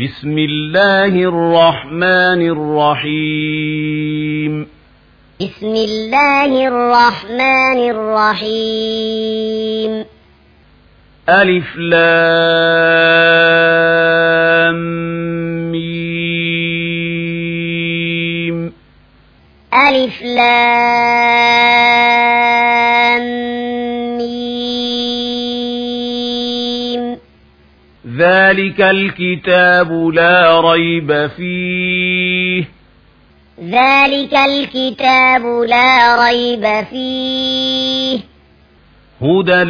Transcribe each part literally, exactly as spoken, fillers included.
بسم الله الرحمن الرحيم بسم الله الرحمن الرحيم ألف لام ميم ألف لام ميم ذلك الكتاب لا ريب فيه ذلك الكتاب لا ريب فيه هدى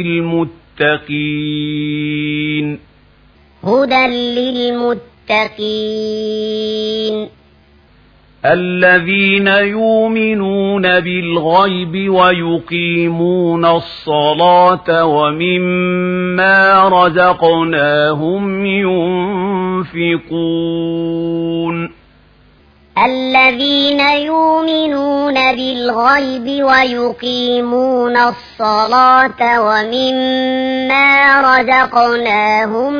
للمتقين هدى للمتقين الذين يؤمنون بالغيب ويقيمون الصلاة ومما رزقناهم ينفقون الذين يؤمنون بالغيب ويقيمون الصلاة ومما رزقناهم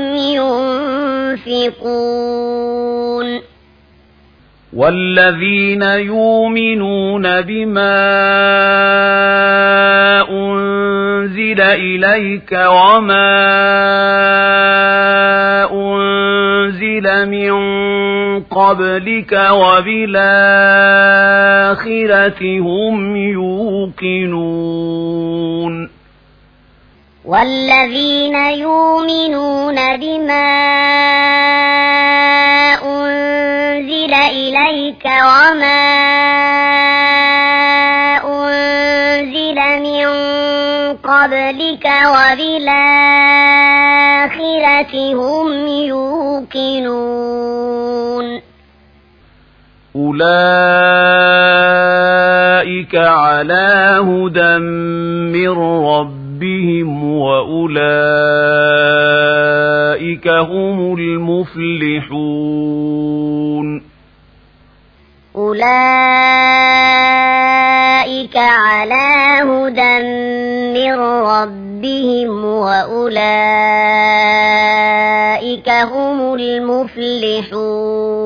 ينفقون والذين يؤمنون بما أنزل إليك وما أنزل من قبلك وبالآخرة هم يوقنون والذين يؤمنون بما أنزل إليك وما أنزل من قبلك وبالآخرة هم يوقنون أولئك على هدى من ربهم وأولئك هم المفلحون أولئك على هدى من ربهم وأولئك هم المفلحون